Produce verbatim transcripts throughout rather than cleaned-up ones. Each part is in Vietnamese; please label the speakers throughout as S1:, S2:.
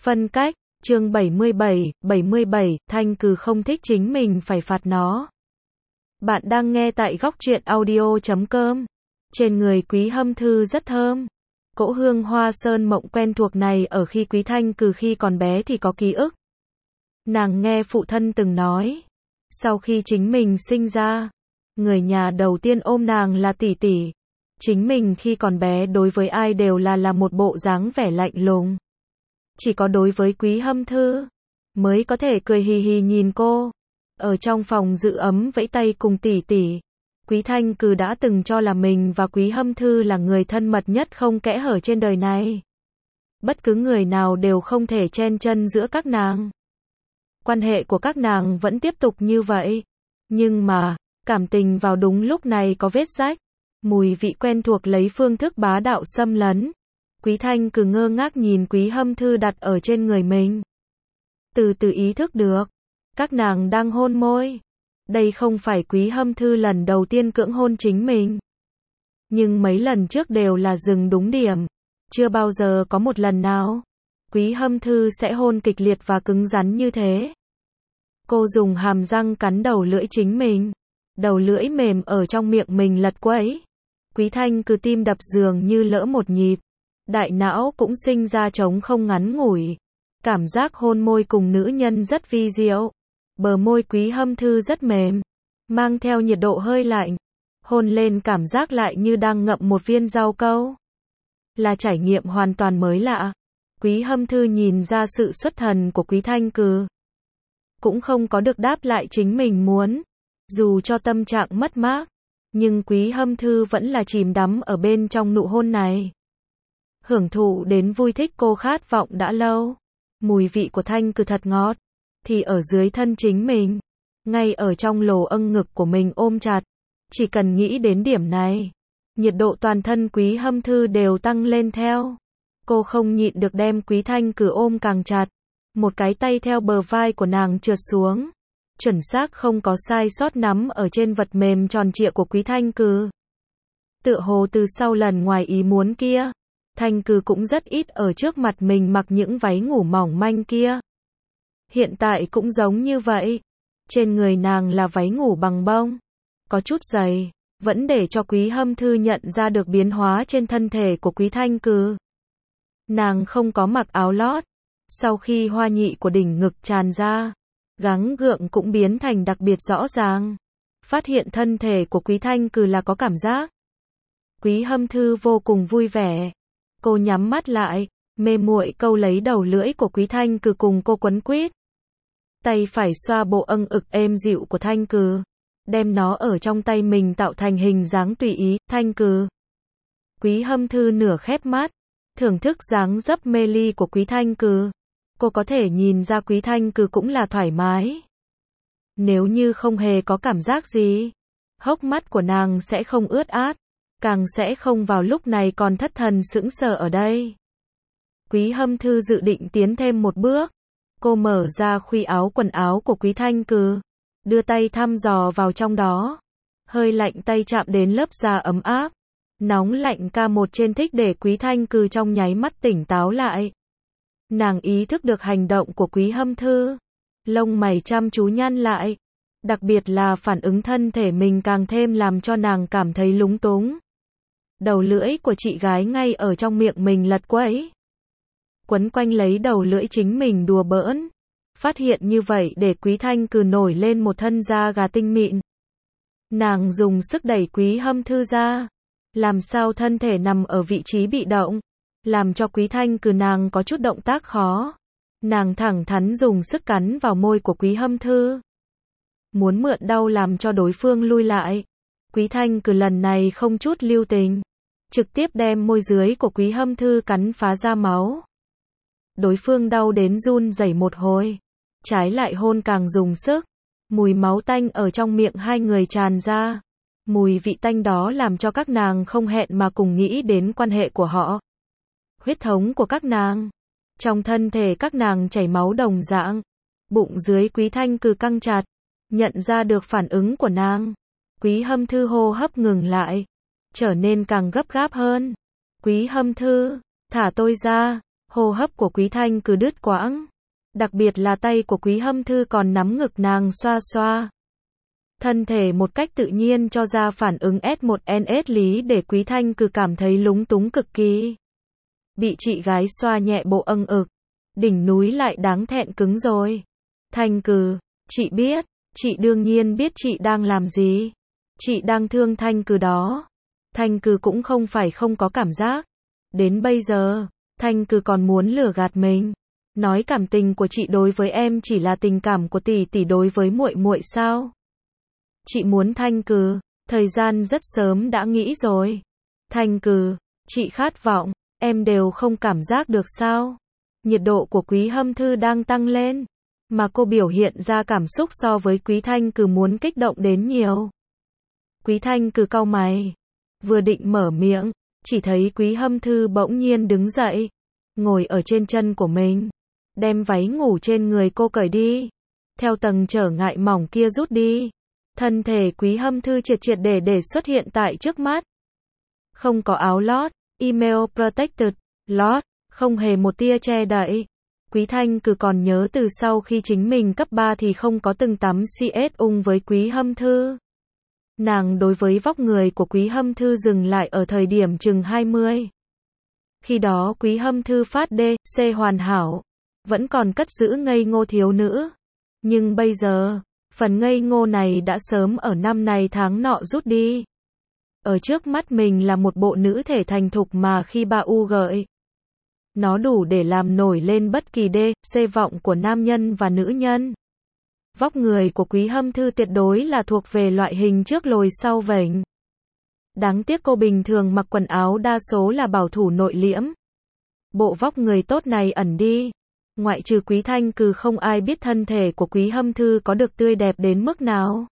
S1: Phân cách, chương bảy mươi bảy, bảy mươi bảy, Thanh Cừ không thích chính mình phải phạt nó. Bạn đang nghe tại góc truyện audio chấm com. Trên người Quý Hâm Thư rất thơm. Cỗ hương hoa sơn mộng quen thuộc này ở khi Quý Thanh Cừ khi còn bé thì có ký ức. Nàng nghe phụ thân từng nói, sau khi chính mình sinh ra, người nhà đầu tiên ôm nàng là tỷ tỷ. Chính mình khi còn bé đối với ai đều là là một bộ dáng vẻ lạnh lùng. Chỉ có đối với Quý Hâm Thư mới có thể cười hì hì nhìn cô. Ở trong phòng giữ ấm vẫy tay cùng tỷ tỷ, Quý Thanh Cừ đã từng cho là mình và Quý Hâm Thư là người thân mật nhất không kẽ hở trên đời này. Bất cứ người nào đều không thể chen chân giữa các nàng. Quan hệ của các nàng vẫn tiếp tục như vậy. Nhưng mà, cảm tình vào đúng lúc này có vết rách. Mùi vị quen thuộc lấy phương thức bá đạo xâm lấn. Quý Thanh Cừ ngơ ngác nhìn Quý Hâm Thư đặt ở trên người mình. Từ từ ý thức được, các nàng đang hôn môi. Đây không phải Quý Hâm Thư lần đầu tiên cưỡng hôn chính mình. Nhưng mấy lần trước đều là dừng đúng điểm. Chưa bao giờ có một lần nào Quý Hâm Thư sẽ hôn kịch liệt và cứng rắn như thế. Cô dùng hàm răng cắn đầu lưỡi chính mình. Đầu lưỡi mềm ở trong miệng mình lật quẫy. Quý Thanh Cừ tim đập dường như lỡ một nhịp. Đại não cũng sinh ra trống không ngắn ngủi. Cảm giác hôn môi cùng nữ nhân rất vi diệu. Bờ môi Quý Hâm Thư rất mềm, mang theo nhiệt độ hơi lạnh. Hôn lên cảm giác lại như đang ngậm một viên rau câu. Là trải nghiệm hoàn toàn mới lạ. Quý Hâm Thư nhìn ra sự xuất thần của Quý Thanh Cừ. Cũng không có được đáp lại chính mình muốn. Dù cho tâm trạng mất mát, nhưng Quý Hâm Thư vẫn là chìm đắm ở bên trong nụ hôn này. Hưởng thụ đến vui thích cô khát vọng đã lâu. Mùi vị của Thanh Cừ thật ngọt. Thì ở dưới thân chính mình. Ngay ở trong lồ âng ngực của mình ôm chặt. Chỉ cần nghĩ đến điểm này, nhiệt độ toàn thân Quý Hâm Thư đều tăng lên theo. Cô không nhịn được đem Quý Thanh Cừ ôm càng chặt. Một cái tay theo bờ vai của nàng trượt xuống. Chuẩn xác không có sai sót nắm ở trên vật mềm tròn trịa của Quý Thanh Cừ. Tựa hồ từ sau lần ngoài ý muốn kia, Thanh Cừ cũng rất ít ở trước mặt mình mặc những váy ngủ mỏng manh kia. Hiện tại cũng giống như vậy. Trên người nàng là váy ngủ bằng bông, có chút dày, vẫn để cho Quý Hâm Thư nhận ra được biến hóa trên thân thể của Quý Thanh Cừ. Nàng không có mặc áo lót. Sau khi hoa nhị của đỉnh ngực tràn ra, gắng gượng cũng biến thành đặc biệt rõ ràng. Phát hiện thân thể của Quý Thanh Cừ là có cảm giác. Quý Hâm Thư vô cùng vui vẻ. Cô nhắm mắt lại, mê muội câu lấy đầu lưỡi của Quý Thanh Cừ cùng cô quấn quýt. Tay phải xoa bộ âng ực êm dịu của Thanh Cừ, đem nó ở trong tay mình tạo thành hình dáng tùy ý. Thanh Cừ. Quý Hâm Thư nửa khép mắt, thưởng thức dáng dấp mê ly của Quý Thanh Cừ. Cô có thể nhìn ra Quý Thanh Cừ cũng là thoải mái. Nếu như không hề có cảm giác gì, hốc mắt của nàng sẽ không ướt át, càng sẽ không vào lúc này còn thất thần sững sờ ở đây. Quý Hâm Thư dự định tiến thêm một bước. Cô mở ra khuy áo quần áo của Quý Thanh Cừ, đưa tay thăm dò vào trong đó. Hơi lạnh tay chạm đến lớp da ấm áp. Nóng lạnh ca một trên thích để Quý Thanh Cừ trong nháy mắt tỉnh táo lại. Nàng ý thức được hành động của Quý Hâm Thư. Lông mày chăm chú nhăn lại. Đặc biệt là phản ứng thân thể mình càng thêm làm cho nàng cảm thấy lúng túng. Đầu lưỡi của chị gái ngay ở trong miệng mình lật quẫy. Quấn quanh lấy đầu lưỡi chính mình đùa bỡn. Phát hiện như vậy để Quý Thanh Cừ nổi lên một thân da gà tinh mịn. Nàng dùng sức đẩy Quý Hâm Thư ra. Làm sao thân thể nằm ở vị trí bị động. Làm cho Quý Thanh Cừ nàng có chút động tác khó. Nàng thẳng thắn dùng sức cắn vào môi của Quý Hâm Thư. Muốn mượn đau làm cho đối phương lui lại. Quý Thanh Cừ lần này không chút lưu tình. Trực tiếp đem môi dưới của Quý Hâm Thư cắn phá ra máu. Đối phương đau đến run rẩy một hồi. Trái lại hôn càng dùng sức. Mùi máu tanh ở trong miệng hai người tràn ra. Mùi vị tanh đó làm cho các nàng không hẹn mà cùng nghĩ đến quan hệ của họ. Huyết thống của các nàng. Trong thân thể các nàng chảy máu đồng dạng. Bụng dưới Quý Thanh Cừ căng chặt. Nhận ra được phản ứng của nàng. Quý Hâm Thư hô hấp ngừng lại. Trở nên càng gấp gáp hơn. Quý Hâm Thư, thả tôi ra. Hô hấp của Quý Thanh cứ đứt quãng. Đặc biệt là tay của Quý Hâm Thư còn nắm ngực nàng xoa xoa. Thân thể một cách tự nhiên cho ra phản ứng S một N S lý để Quý Thanh cứ cảm thấy lúng túng cực kỳ. Bị chị gái xoa nhẹ bộ âng ực. Đỉnh núi lại đáng thẹn cứng rồi. Thanh Cừ, chị biết, chị đương nhiên biết chị đang làm gì. Chị đang thương Thanh Cừ đó. Thanh Cừ cũng không phải không có cảm giác. Đến bây giờ, Thanh Cừ còn muốn lừa gạt mình. Nói cảm tình của chị đối với em chỉ là tình cảm của tỷ tỷ đối với muội muội sao? Chị muốn Thanh Cừ, thời gian rất sớm đã nghĩ rồi. Thanh Cừ, chị khát vọng, em đều không cảm giác được sao? Nhiệt độ của Quý Hâm Thư đang tăng lên, mà cô biểu hiện ra cảm xúc so với Quý Thanh Cừ muốn kích động đến nhiều. Quý Thanh Cừ cau mày, vừa định mở miệng, chỉ thấy Quý Hâm Thư bỗng nhiên đứng dậy, ngồi ở trên chân của mình, đem váy ngủ trên người cô cởi đi, theo tầng trở ngại mỏng kia rút đi. Thân thể Quý Hâm Thư triệt triệt để để xuất hiện tại trước mắt. Không có áo lót, email protected, lót, không hề một tia che đậy. Quý Thanh Cừ còn nhớ từ sau khi chính mình cấp ba thì không có từng tắm xê ét ung với Quý Hâm Thư. Nàng đối với vóc người của Quý Hâm Thư dừng lại ở thời điểm chừng hai mươi. Khi đó Quý Hâm Thư phát D, C hoàn hảo, vẫn còn cất giữ ngây ngô thiếu nữ. Nhưng bây giờ, phần ngây ngô này đã sớm ở năm này tháng nọ rút đi. Ở trước mắt mình là một bộ nữ thể thành thục mà khi bà u gợi. Nó đủ để làm nổi lên bất kỳ D, C vọng của nam nhân và nữ nhân. Vóc người của Quý Hâm Thư tuyệt đối là thuộc về loại hình trước lồi sau vểnh. Đáng tiếc cô bình thường mặc quần áo đa số là bảo thủ nội liễm. Bộ vóc người tốt này ẩn đi. Ngoại trừ Quý Thanh Cừ không ai biết thân thể của Quý Hâm Thư có được tươi đẹp đến mức nào.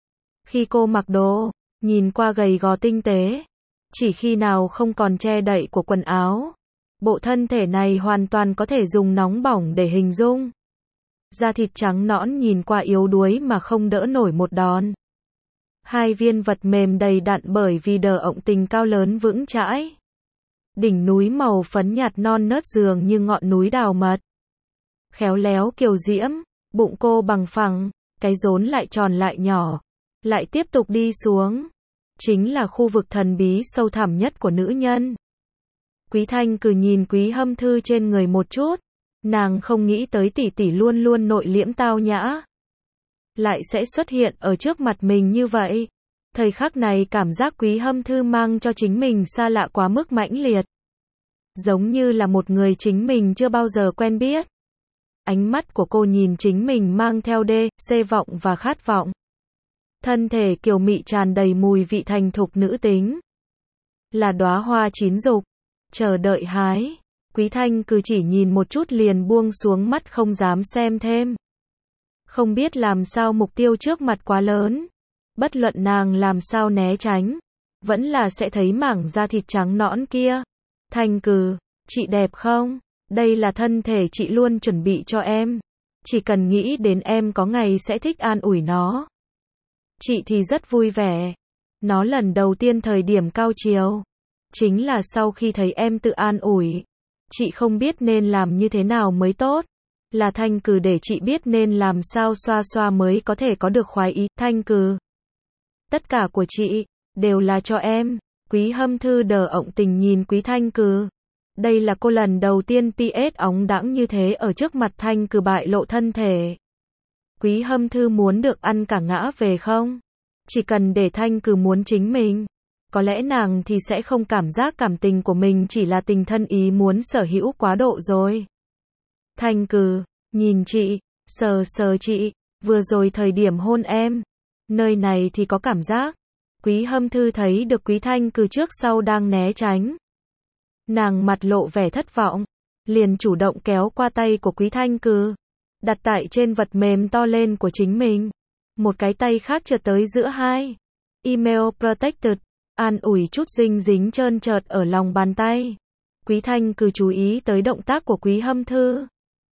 S1: Khi cô mặc đồ, nhìn qua gầy gò tinh tế. Chỉ khi nào không còn che đậy của quần áo. Bộ thân thể này hoàn toàn có thể dùng nóng bỏng để hình dung. Da thịt trắng nõn nhìn qua yếu đuối mà không đỡ nổi một đòn. Hai viên vật mềm đầy đặn bởi vì đờ ộng tình cao lớn vững chãi. Đỉnh núi màu phấn nhạt non nớt dường như ngọn núi đào mật. Khéo léo kiều diễm, bụng cô bằng phẳng, cái rốn lại tròn lại nhỏ. Lại tiếp tục đi xuống. Chính là khu vực thần bí sâu thẳm nhất của nữ nhân. Quý Thanh Cừ nhìn Quý Hâm Thư trên người một chút. Nàng không nghĩ tới tỷ tỷ luôn luôn nội liễm tao nhã. Lại sẽ xuất hiện ở trước mặt mình như vậy. Thời khắc này cảm giác Quý Hâm Thư mang cho chính mình xa lạ quá mức mãnh liệt. Giống như là một người chính mình chưa bao giờ quen biết. Ánh mắt của cô nhìn chính mình mang theo D, C vọng và khát vọng. Thân thể kiều mị tràn đầy mùi vị thành thục nữ tính. Là đóa hoa chín dục. Chờ đợi hái. Quý Thanh Cừ chỉ nhìn một chút liền buông xuống mắt không dám xem thêm. Không biết làm sao mục tiêu trước mặt quá lớn. Bất luận nàng làm sao né tránh. Vẫn là sẽ thấy mảng da thịt trắng nõn kia. Thanh Cừ, chị đẹp không? Đây là thân thể chị luôn chuẩn bị cho em. Chỉ cần nghĩ đến em có ngày sẽ thích an ủi nó. Chị thì rất vui vẻ. Nó lần đầu tiên thời điểm cao chiều. Chính là sau khi thấy em tự an ủi. Chị không biết nên làm như thế nào mới tốt. Là Thanh Cừ để chị biết nên làm sao xoa xoa mới có thể có được khoái ý. Thanh Cừ, tất cả của chị đều là cho em. Quý Hâm Thư đờ ộng tình nhìn Quý Thanh Cừ. Đây là cô lần đầu tiên pê ét óng đãng như thế ở trước mặt Thanh Cừ bại lộ thân thể. Quý Hâm Thư muốn được ăn cả ngã về không? Chỉ cần để Thanh Cừ muốn chính mình. Có lẽ nàng thì sẽ không cảm giác cảm tình của mình chỉ là tình thân ý muốn sở hữu quá độ rồi. Thanh Cừ, nhìn chị, sờ sờ chị, vừa rồi thời điểm hôn em. Nơi này thì có cảm giác. Quý Hâm Thư thấy được Quý Thanh Cừ trước sau đang né tránh. Nàng mặt lộ vẻ thất vọng. Liền chủ động kéo qua tay của Quý Thanh Cừ. Đặt tại trên vật mềm to lên của chính mình. Một cái tay khác trượt tới giữa hai. Email protected. An ủi chút dinh dính trơn trợt ở lòng bàn tay. Quý Thanh Cừ chú ý tới động tác của Quý Hâm Thư.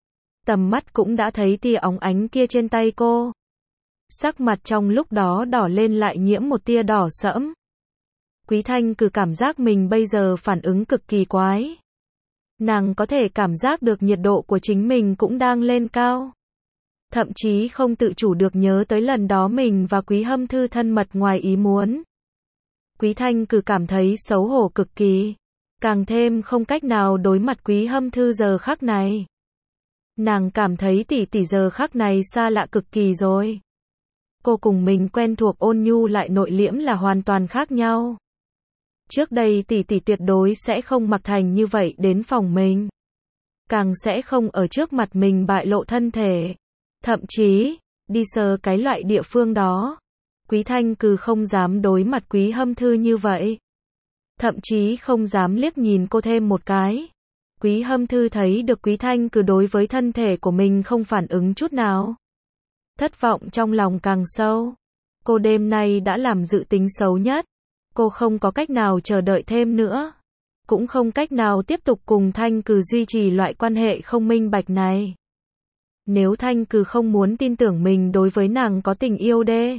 S1: Tầm mắt cũng đã thấy tia óng ánh kia trên tay cô. Sắc mặt trong lúc đó đỏ lên lại nhiễm một tia đỏ sẫm. Quý Thanh Cừ cảm giác mình bây giờ phản ứng cực kỳ quái. Nàng có thể cảm giác được nhiệt độ của chính mình cũng đang lên cao. Thậm chí không tự chủ được nhớ tới lần đó mình và Quý Hâm Thư thân mật ngoài ý muốn. Quý Thanh Cử cảm thấy xấu hổ cực kỳ. Càng thêm không cách nào đối mặt Quý Hâm Thư giờ khắc này. Nàng cảm thấy tỷ tỷ giờ khắc này xa lạ cực kỳ rồi. Cô cùng mình quen thuộc ôn nhu lại nội liễm là hoàn toàn khác nhau. Trước đây tỷ tỷ tuyệt đối sẽ không mặc thành như vậy đến phòng mình. Càng sẽ không ở trước mặt mình bại lộ thân thể. Thậm chí, đi sờ cái loại địa phương đó. Quý Thanh Cừ không dám đối mặt Quý Hâm Thư như vậy. Thậm chí không dám liếc nhìn cô thêm một cái. Quý Hâm Thư thấy được Quý Thanh Cừ đối với thân thể của mình không phản ứng chút nào. Thất vọng trong lòng càng sâu. Cô đêm nay đã làm dự tính xấu nhất. Cô không có cách nào chờ đợi thêm nữa. Cũng không cách nào tiếp tục cùng Thanh Cừ duy trì loại quan hệ không minh bạch này. Nếu Thanh Cừ không muốn tin tưởng mình đối với nàng có tình yêu đê.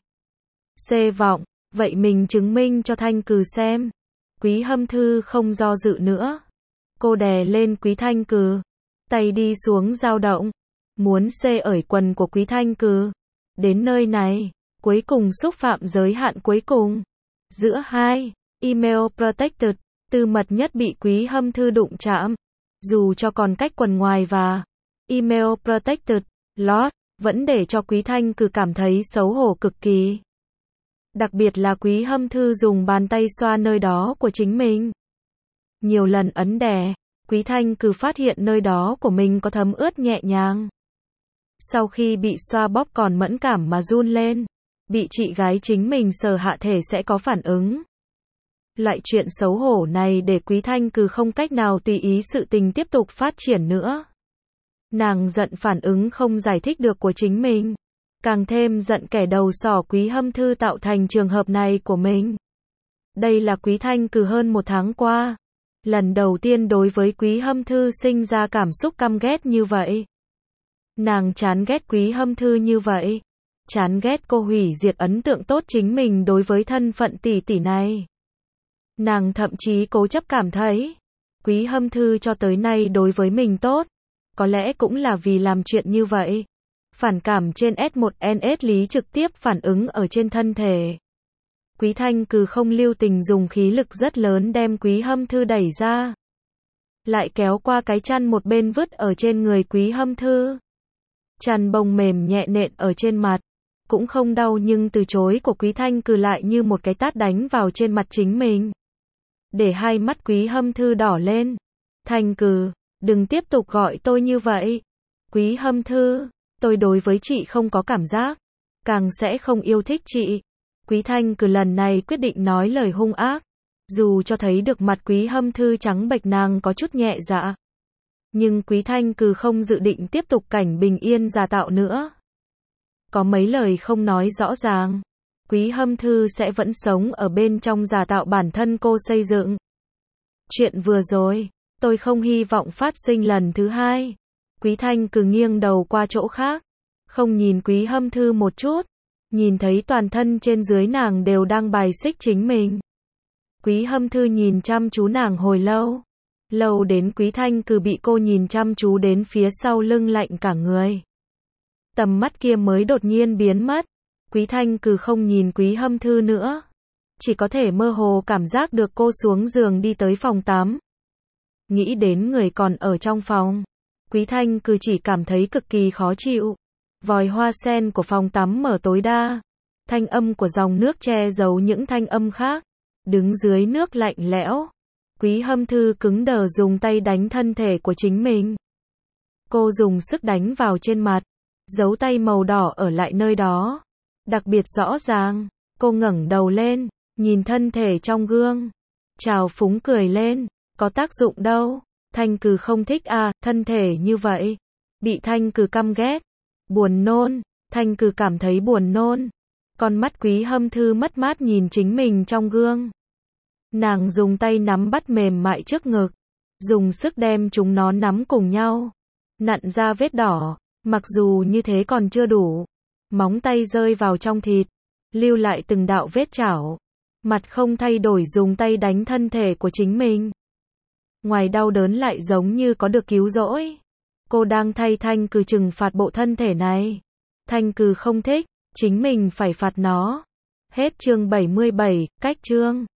S1: C vọng, vậy mình chứng minh cho Thanh Cừ xem. Quý Hâm Thư không do dự nữa. Cô đè lên Quý Thanh Cừ. Tay đi xuống dao động. Muốn xê ởi quần của Quý Thanh Cừ. Đến nơi này, cuối cùng xúc phạm giới hạn cuối cùng. Giữa hai, email protected, tư mật nhất bị Quý Hâm Thư đụng chạm. Dù cho còn cách quần ngoài và email protected, lot, vẫn để cho Quý Thanh Cừ cảm thấy xấu hổ cực kỳ. Đặc biệt là Quý Hâm Thư dùng bàn tay xoa nơi đó của chính mình. Nhiều lần ấn đè, Quý Thanh Cừ phát hiện nơi đó của mình có thấm ướt nhẹ nhàng. Sau khi bị xoa bóp còn mẫn cảm mà run lên. Bị chị gái chính mình sờ hạ thể sẽ có phản ứng. Loại chuyện xấu hổ này để Quý Thanh Cừ không cách nào tùy ý sự tình tiếp tục phát triển nữa. Nàng giận phản ứng không giải thích được của chính mình. Càng thêm giận kẻ đầu sỏ Quý Hâm Thư tạo thành trường hợp này của mình. Đây là Quý Thanh Cừ hơn một tháng qua. Lần đầu tiên đối với Quý Hâm Thư sinh ra cảm xúc căm ghét như vậy. Nàng chán ghét Quý Hâm Thư như vậy. Chán ghét cô hủy diệt ấn tượng tốt chính mình đối với thân phận tỷ tỷ này. Nàng thậm chí cố chấp cảm thấy. Quý Hâm Thư cho tới nay đối với mình tốt. Có lẽ cũng là vì làm chuyện như vậy. Phản cảm trên S một N S lý trực tiếp phản ứng ở trên thân thể. Quý Thanh Cừ không lưu tình dùng khí lực rất lớn đem Quý Hâm Thư đẩy ra. Lại kéo qua cái chăn một bên vứt ở trên người Quý Hâm Thư. Chăn bông mềm nhẹ nện ở trên mặt. Cũng không đau nhưng từ chối của Quý Thanh Cừ lại như một cái tát đánh vào trên mặt chính mình. Để hai mắt Quý Hâm Thư đỏ lên. Thanh Cừ, đừng tiếp tục gọi tôi như vậy. Quý Hâm Thư, tôi đối với chị không có cảm giác. Càng sẽ không yêu thích chị. Quý Thanh Cừ lần này quyết định nói lời hung ác. Dù cho thấy được mặt Quý Hâm Thư trắng bệch nàng có chút nhẹ dạ. Nhưng Quý Thanh Cừ không dự định tiếp tục cảnh bình yên giả tạo nữa. Có mấy lời không nói rõ ràng. Quý Hâm Thư sẽ vẫn sống ở bên trong giả tạo bản thân cô xây dựng. Chuyện vừa rồi, tôi không hy vọng phát sinh lần thứ hai. Quý Thanh Cừ nghiêng đầu qua chỗ khác. Không nhìn Quý Hâm Thư một chút. Nhìn thấy toàn thân trên dưới nàng đều đang bài xích chính mình. Quý Hâm Thư nhìn chăm chú nàng hồi lâu. Lâu đến Quý Thanh Cừ bị cô nhìn chăm chú đến phía sau lưng lạnh cả người. Tầm mắt kia mới đột nhiên biến mất. Quý Thanh Cừ không nhìn Quý Hâm Thư nữa. Chỉ có thể mơ hồ cảm giác được cô xuống giường đi tới phòng tắm. Nghĩ đến người còn ở trong phòng. Quý Thanh Cừ chỉ cảm thấy cực kỳ khó chịu. Vòi hoa sen của phòng tắm mở tối đa. Thanh âm của dòng nước che giấu những thanh âm khác. Đứng dưới nước lạnh lẽo. Quý Hâm Thư cứng đờ dùng tay đánh thân thể của chính mình. Cô dùng sức đánh vào trên mặt. Dấu tay màu đỏ ở lại nơi đó. Đặc biệt rõ ràng. Cô ngẩng đầu lên. Nhìn thân thể trong gương. Trào phúng cười lên. Có tác dụng đâu. Thanh Cừ không thích à, thân thể như vậy. Bị Thanh Cừ căm ghét. Buồn nôn. Thanh Cừ cảm thấy buồn nôn. Con mắt Quý Hâm Thư mất mát nhìn chính mình trong gương. Nàng dùng tay nắm bắt mềm mại trước ngực. Dùng sức đem chúng nó nắm cùng nhau. Nặn ra vết đỏ. Mặc dù như thế còn chưa đủ. Móng tay rơi vào trong thịt. Lưu lại từng đạo vết chảo. Mặt không thay đổi dùng tay đánh thân thể của chính mình. ngoài đau đớn lại giống như có được cứu rỗi. Cô đang thay Thanh Cừ trừng phạt bộ thân thể này. Thanh Cừ không thích, chính mình phải phạt nó. Hết chương bảy mươi bảy, cách chương.